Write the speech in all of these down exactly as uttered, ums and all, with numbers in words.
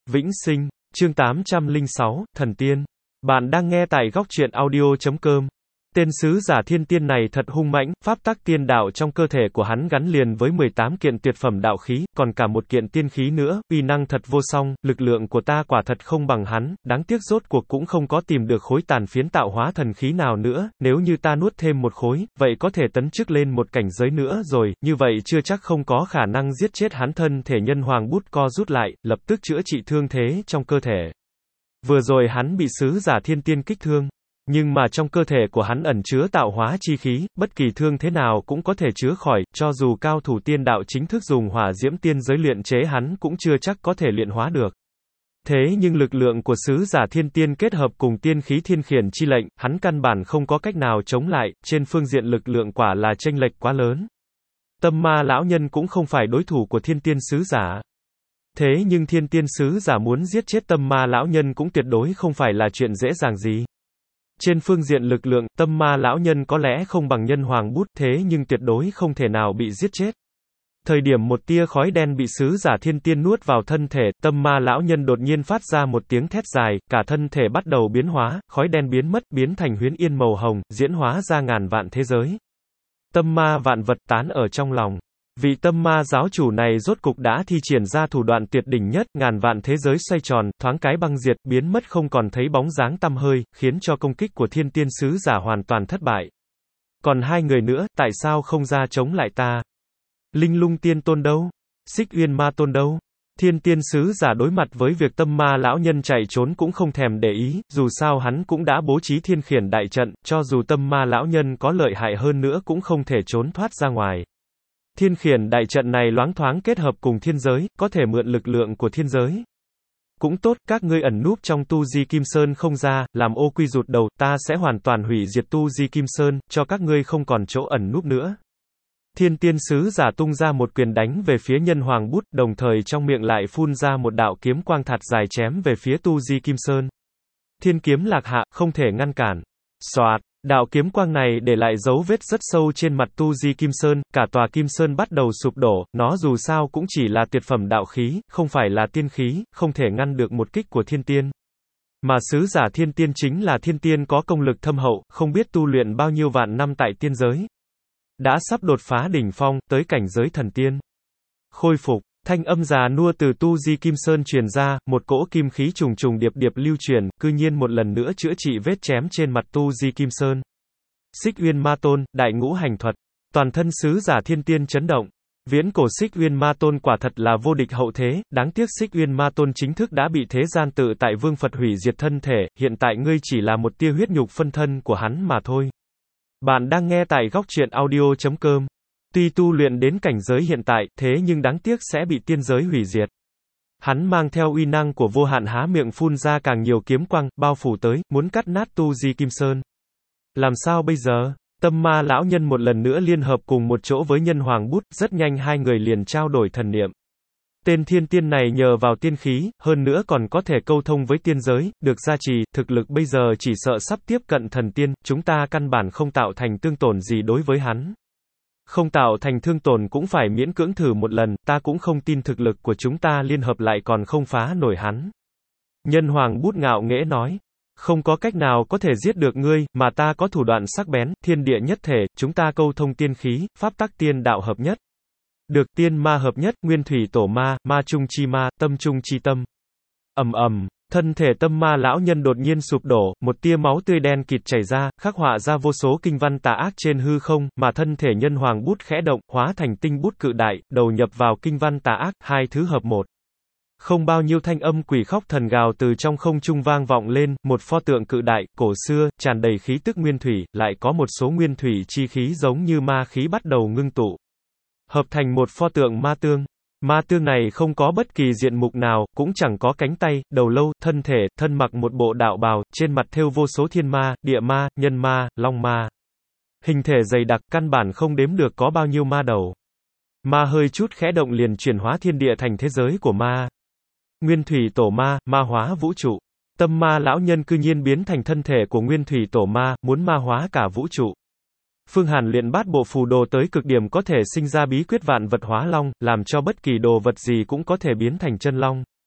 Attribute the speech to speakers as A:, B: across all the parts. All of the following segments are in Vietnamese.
A: Vĩnh sinh, chương tám trăm lẻ sáu, Thần Tiên. Bạn đang nghe tại góc truyện audio chấm com. Tên sứ giả thiên tiên này thật hung mãnh, pháp tắc tiên đạo trong cơ thể của hắn gắn liền với mười tám kiện tuyệt phẩm đạo khí, còn cả một kiện tiên khí nữa, uy năng thật vô song, lực lượng của ta quả thật không bằng hắn, đáng tiếc rốt cuộc cũng không có tìm được khối tàn phiến tạo hóa thần khí nào nữa, nếu như ta nuốt thêm một khối, vậy có thể tấn chức lên một cảnh giới nữa rồi, như vậy chưa chắc không có khả năng giết chết hắn. Thân thể nhân hoàng bút co rút lại, lập tức chữa trị thương thế trong cơ thể. Vừa rồi hắn bị sứ giả thiên tiên kích thương. Nhưng mà trong cơ thể của hắn ẩn chứa tạo hóa chi khí, bất kỳ thương thế nào cũng có thể chữa khỏi, cho dù cao thủ tiên đạo chính thức dùng hỏa diễm tiên giới luyện chế hắn cũng chưa chắc có thể luyện hóa được. Thế nhưng lực lượng của sứ giả thiên tiên kết hợp cùng tiên khí thiên khiển chi lệnh, hắn căn bản không có cách nào chống lại, trên phương diện lực lượng quả là chênh lệch quá lớn. Tâm ma lão nhân cũng không phải đối thủ của thiên tiên sứ giả. Thế nhưng thiên tiên sứ giả muốn giết chết tâm ma lão nhân cũng tuyệt đối không phải là chuyện dễ dàng gì. Trên phương diện lực lượng, tâm ma lão nhân có lẽ không bằng nhân hoàng bút, thế nhưng tuyệt đối không thể nào bị giết chết. Thời điểm một tia khói đen bị sứ giả thiên tiên nuốt vào thân thể, tâm ma lão nhân đột nhiên phát ra một tiếng thét dài, cả thân thể bắt đầu biến hóa, khói đen biến mất, biến thành huyễn yên màu hồng, diễn hóa ra ngàn vạn thế giới. Tâm ma vạn vật tán ở trong lòng. Vị tâm ma giáo chủ này rốt cục đã thi triển ra thủ đoạn tuyệt đỉnh nhất, ngàn vạn thế giới xoay tròn, thoáng cái băng diệt, biến mất không còn thấy bóng dáng tăm hơi, khiến cho công kích của thiên tiên sứ giả hoàn toàn thất bại. Còn hai người nữa, tại sao không ra chống lại ta? Linh lung tiên tôn đâu? Xích uyên ma tôn đâu? Thiên tiên sứ giả đối mặt với việc tâm ma lão nhân chạy trốn cũng không thèm để ý, dù sao hắn cũng đã bố trí thiên khiển đại trận, cho dù tâm ma lão nhân có lợi hại hơn nữa cũng không thể trốn thoát ra ngoài. Thiên khiển đại trận này loáng thoáng kết hợp cùng thiên giới, có thể mượn lực lượng của thiên giới. Cũng tốt, các ngươi ẩn núp trong tu di Kim Sơn không ra, làm ô quy rụt đầu, ta sẽ hoàn toàn hủy diệt tu di Kim Sơn, cho các ngươi không còn chỗ ẩn núp nữa. Thiên tiên sứ giả tung ra một quyền đánh về phía nhân hoàng bút, đồng thời trong miệng lại phun ra một đạo kiếm quang thạt dài chém về phía tu di Kim Sơn. Thiên kiếm lạc hạ, không thể ngăn cản. Xoạt. Đạo kiếm quang này để lại dấu vết rất sâu trên mặt tu di Kim Sơn, cả tòa Kim Sơn bắt đầu sụp đổ, nó dù sao cũng chỉ là tuyệt phẩm đạo khí, không phải là tiên khí, không thể ngăn được một kích của thiên tiên. Mà sứ giả thiên tiên chính là thiên tiên có công lực thâm hậu, không biết tu luyện bao nhiêu vạn năm tại tiên giới. Đã sắp đột phá đỉnh phong, tới cảnh giới thần tiên. Khôi phục. Thanh âm già nua từ tu di Kim Sơn truyền ra, một cỗ kim khí trùng trùng điệp điệp lưu truyền, cư nhiên một lần nữa chữa trị vết chém trên mặt tu di Kim Sơn. Xích uyên ma tôn, đại ngũ hành thuật. Toàn thân sứ giả thiên tiên chấn động. Viễn cổ xích uyên ma tôn quả thật là vô địch hậu thế, đáng tiếc xích uyên ma tôn chính thức đã bị thế gian tự tại vương Phật hủy diệt thân thể, hiện tại ngươi chỉ là một tia huyết nhục phân thân của hắn mà thôi. Bạn đang nghe tại góc truyện audio chấm com. Tuy tu luyện đến cảnh giới hiện tại, thế nhưng đáng tiếc sẽ bị tiên giới hủy diệt. Hắn mang theo uy năng của vô hạn há miệng phun ra càng nhiều kiếm quang, bao phủ tới, muốn cắt nát tu di Kim Sơn. Làm sao bây giờ? Tâm ma lão nhân một lần nữa liên hợp cùng một chỗ với nhân hoàng bút, rất nhanh hai người liền trao đổi thần niệm. Tên thiên tiên này nhờ vào tiên khí, hơn nữa còn có thể câu thông với tiên giới, được gia trì, thực lực bây giờ chỉ sợ sắp tiếp cận thần tiên, chúng ta căn bản không tạo thành tương tổn gì đối với hắn. Không tạo thành thương tổn cũng phải miễn cưỡng thử một lần, ta cũng không tin thực lực của chúng ta liên hợp lại còn không phá nổi hắn. Nhân hoàng bút ngạo nghễ nói, không có cách nào có thể giết được ngươi, mà ta có thủ đoạn sắc bén, thiên địa nhất thể, chúng ta câu thông tiên khí, pháp tắc tiên đạo hợp nhất. Được tiên ma hợp nhất, nguyên thủy tổ ma, ma trung chi ma, tâm trung chi tâm. Ầm ầm. Thân thể tâm ma lão nhân đột nhiên sụp đổ, một tia máu tươi đen kịt chảy ra, khắc họa ra vô số kinh văn tà ác trên hư không, mà thân thể nhân hoàng bút khẽ động, hóa thành tinh bút cự đại, đầu nhập vào kinh văn tà ác, hai thứ hợp một. Không bao nhiêu thanh âm quỷ khóc thần gào từ trong không trung vang vọng lên, một pho tượng cự đại, cổ xưa, tràn đầy khí tức nguyên thủy, lại có một số nguyên thủy chi khí giống như ma khí bắt đầu ngưng tụ. Hợp thành một pho tượng ma tương. Ma tương này không có bất kỳ diện mục nào, cũng chẳng có cánh tay, đầu lâu, thân thể, thân mặc một bộ đạo bào, trên mặt thêu vô số thiên ma, địa ma, nhân ma, long ma. Hình thể dày đặc, căn bản không đếm được có bao nhiêu ma đầu. Ma hơi chút khẽ động liền chuyển hóa thiên địa thành thế giới của ma. Nguyên thủy tổ ma, ma hóa vũ trụ. Tâm ma lão nhân cư nhiên biến thành thân thể của nguyên thủy tổ ma, muốn ma hóa cả vũ trụ. Phương Hàn luyện bát bộ phù đồ tới cực điểm có thể sinh ra bí quyết vạn vật hóa long, làm cho bất kỳ đồ vật gì cũng có thể biến thành chân long.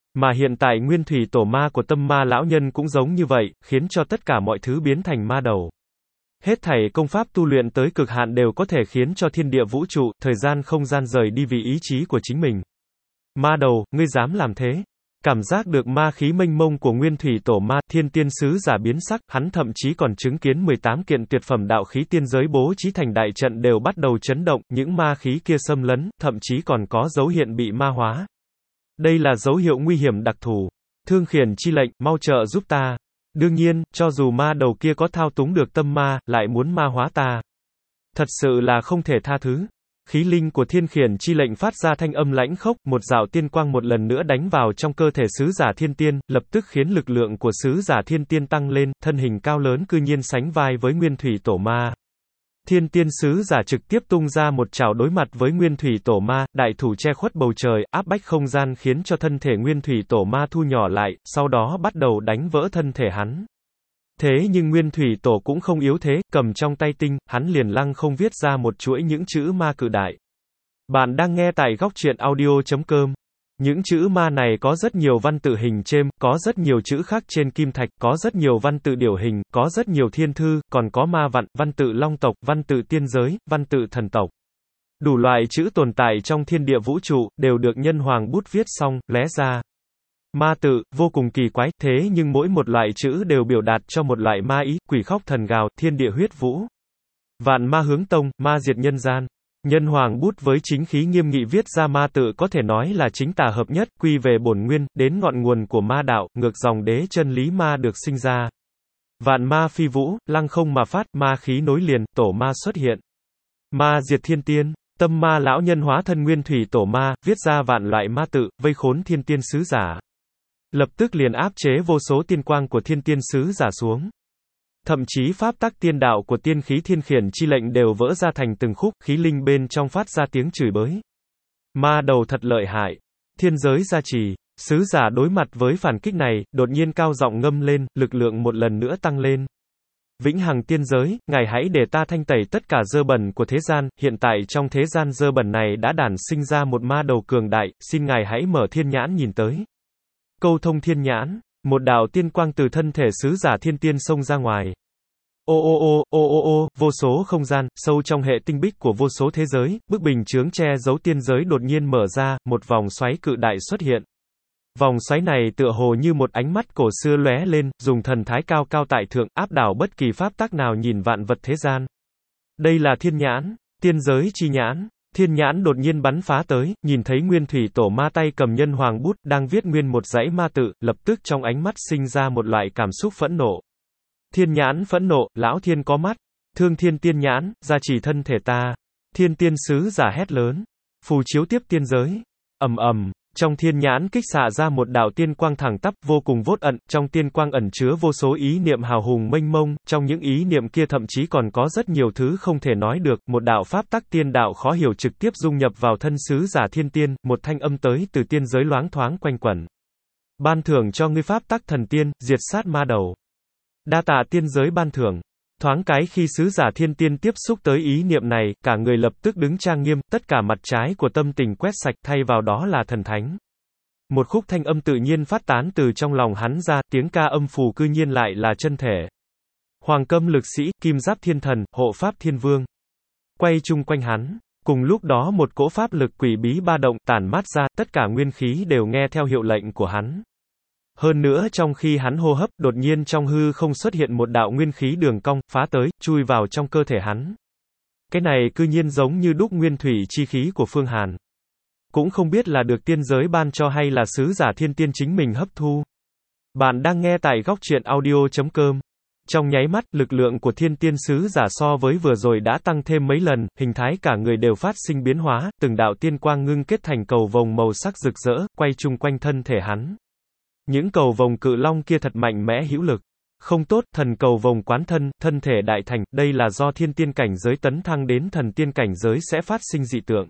A: Mà hiện tại nguyên thủy tổ ma của tâm ma lão nhân cũng giống như vậy, khiến cho tất cả mọi thứ biến thành ma đầu. Hết thảy công pháp tu luyện tới cực hạn đều có thể khiến cho thiên địa vũ trụ, thời gian không gian rời đi vì ý chí của chính mình. Ma đầu, ngươi dám làm thế? Cảm giác được ma khí mênh mông của nguyên thủy tổ ma, thiên tiên sứ giả biến sắc, hắn thậm chí còn chứng kiến mười tám kiện tuyệt phẩm đạo khí tiên giới bố trí thành đại trận đều bắt đầu chấn động, những ma khí kia xâm lấn, thậm chí còn có dấu hiện bị ma hóa. Đây là dấu hiệu nguy hiểm đặc thù. Thương khiển chi lệnh, mau trợ giúp ta. Đương nhiên, cho dù ma đầu kia có thao túng được tâm ma, lại muốn ma hóa ta. Thật sự là không thể tha thứ. Khí linh của thiên khiển chi lệnh phát ra thanh âm lãnh khốc, một dạo tiên quang một lần nữa đánh vào trong cơ thể sứ giả thiên tiên, lập tức khiến lực lượng của sứ giả thiên tiên tăng lên, thân hình cao lớn cư nhiên sánh vai với nguyên thủy tổ ma. Thiên tiên sứ giả trực tiếp tung ra một chảo đối mặt với nguyên thủy tổ ma, đại thủ che khuất bầu trời, áp bách không gian khiến cho thân thể nguyên thủy tổ ma thu nhỏ lại, sau đó bắt đầu đánh vỡ thân thể hắn. Thế nhưng nguyên thủy tổ cũng không yếu thế, cầm trong tay tinh, hắn liền lăng không viết ra một chuỗi những chữ ma cự đại. Bạn đang nghe tại góc truyện audio chấm com. Những chữ ma này có rất nhiều văn tự hình chêm, có rất nhiều chữ khắc trên kim thạch, có rất nhiều văn tự điểu hình, có rất nhiều thiên thư, còn có ma vặn, văn tự long tộc, văn tự tiên giới, văn tự thần tộc. Đủ loại chữ tồn tại trong thiên địa vũ trụ, đều được nhân hoàng bút viết xong, lóe ra. Ma tự, vô cùng kỳ quái, thế nhưng mỗi một loại chữ đều biểu đạt cho một loại ma ý, quỷ khóc thần gào, thiên địa huyết vũ. Vạn ma hướng tông, ma diệt nhân gian. Nhân hoàng bút với chính khí nghiêm nghị viết ra ma tự có thể nói là chính tà hợp nhất, quy về bổn nguyên, đến ngọn nguồn của ma đạo, ngược dòng đế chân lý ma được sinh ra. Vạn ma phi vũ, lăng không mà phát, ma khí nối liền, tổ ma xuất hiện. Ma diệt thiên tiên, tâm ma lão nhân hóa thân nguyên thủy tổ ma, viết ra vạn loại ma tự, vây khốn thiên tiên sứ giả. Lập tức liền áp chế vô số tiên quang của thiên tiên sứ giả xuống. Thậm chí pháp tắc tiên đạo của tiên khí thiên khiển chi lệnh đều vỡ ra thành từng khúc, khí linh bên trong phát ra tiếng chửi bới. Ma đầu thật lợi hại. Thiên giới gia trì. Sứ giả đối mặt với phản kích này, đột nhiên cao giọng ngâm lên, lực lượng một lần nữa tăng lên. Vĩnh hằng tiên giới, ngài hãy để ta thanh tẩy tất cả dơ bẩn của thế gian, hiện tại trong thế gian dơ bẩn này đã đản sinh ra một ma đầu cường đại, xin ngài hãy mở thiên nhãn nhìn tới. Câu thông thiên nhãn, một đạo tiên quang từ thân thể sứ giả thiên tiên xông ra ngoài. Ô ô ô, ô ô ô, vô số không gian, sâu trong hệ tinh bích của vô số thế giới, bức bình chướng che giấu tiên giới đột nhiên mở ra, một vòng xoáy cự đại xuất hiện. Vòng xoáy này tựa hồ như một ánh mắt cổ xưa lóe lên, dùng thần thái cao cao tại thượng, áp đảo bất kỳ pháp tắc nào nhìn vạn vật thế gian. Đây là thiên nhãn, tiên giới chi nhãn. Thiên nhãn đột nhiên bắn phá tới, nhìn thấy nguyên thủy tổ ma tay cầm nhân hoàng bút, đang viết nguyên một dãy ma tự, lập tức trong ánh mắt sinh ra một loại cảm xúc phẫn nộ. Thiên nhãn phẫn nộ, lão thiên có mắt. Thương thiên tiên nhãn, gia trì thân thể ta. Thiên tiên sứ giả hét lớn. Phù chiếu tiếp tiên giới. Ầm ầm. Trong thiên nhãn kích xạ ra một đạo tiên quang thẳng tắp vô cùng vốt ẩn, trong tiên quang ẩn chứa vô số ý niệm hào hùng mênh mông, trong những ý niệm kia thậm chí còn có rất nhiều thứ không thể nói được, một đạo pháp tắc tiên đạo khó hiểu trực tiếp dung nhập vào thân sứ giả thiên tiên, một thanh âm tới từ tiên giới loáng thoáng quanh quẩn. Ban thưởng cho ngươi pháp tắc thần tiên, diệt sát ma đầu. Đa tạ tiên giới ban thưởng. Thoáng cái khi sứ giả thiên tiên tiếp xúc tới ý niệm này, cả người lập tức đứng trang nghiêm, tất cả mặt trái của tâm tình quét sạch, thay vào đó là thần thánh. Một khúc thanh âm tự nhiên phát tán từ trong lòng hắn ra, tiếng ca âm phù cư nhiên lại là chân thể. Hoàng câm lực sĩ, kim giáp thiên thần, hộ pháp thiên vương. Quay chung quanh hắn. Cùng lúc đó một cỗ pháp lực quỷ bí ba động, tản mát ra, tất cả nguyên khí đều nghe theo hiệu lệnh của hắn. Hơn nữa trong khi hắn hô hấp, đột nhiên trong hư không xuất hiện một đạo nguyên khí đường cong, phá tới, chui vào trong cơ thể hắn. Cái này cư nhiên giống như đúc nguyên thủy chi khí của Phương Hàn. Cũng không biết là được tiên giới ban cho hay là sứ giả thiên tiên chính mình hấp thu. Bạn đang nghe tại góc truyện audio chấm com. Trong nháy mắt, lực lượng của thiên tiên sứ giả so với vừa rồi đã tăng thêm mấy lần, hình thái cả người đều phát sinh biến hóa, từng đạo tiên quang ngưng kết thành cầu vồng màu sắc rực rỡ, quay chung quanh thân thể hắn. Những cầu vồng cự long kia thật mạnh mẽ hữu lực. Không tốt, thần cầu vồng quán thân, thân thể đại thành, đây là do thiên tiên cảnh giới tấn thăng đến thần tiên cảnh giới sẽ phát sinh dị tượng.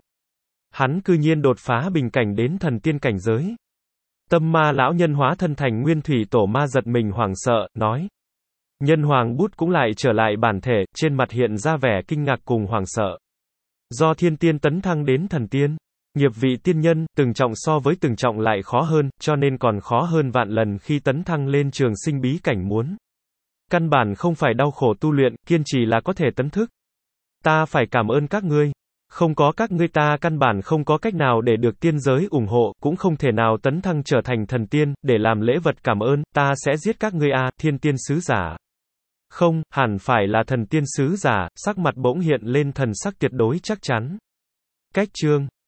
A: Hắn cư nhiên đột phá bình cảnh đến thần tiên cảnh giới. Tâm ma lão nhân hóa thân thành nguyên thủy tổ ma giật mình hoảng sợ, nói. Nhân hoàng bút cũng lại trở lại bản thể, trên mặt hiện ra vẻ kinh ngạc cùng hoảng sợ. Do thiên tiên tấn thăng đến thần tiên. Nghiệp vị tiên nhân, từng trọng so với từng trọng lại khó hơn, cho nên còn khó hơn vạn lần khi tấn thăng lên trường sinh bí cảnh muốn. Căn bản không phải đau khổ tu luyện, kiên trì là có thể tấn thức. Ta phải cảm ơn các ngươi. Không có các ngươi ta căn bản không có cách nào để được tiên giới ủng hộ, cũng không thể nào tấn thăng trở thành thần tiên, để làm lễ vật cảm ơn, ta sẽ giết các ngươi a, thiên tiên sứ giả. Không, hẳn phải là thần tiên sứ giả, sắc mặt bỗng hiện lên thần sắc tuyệt đối chắc chắn. Cách chương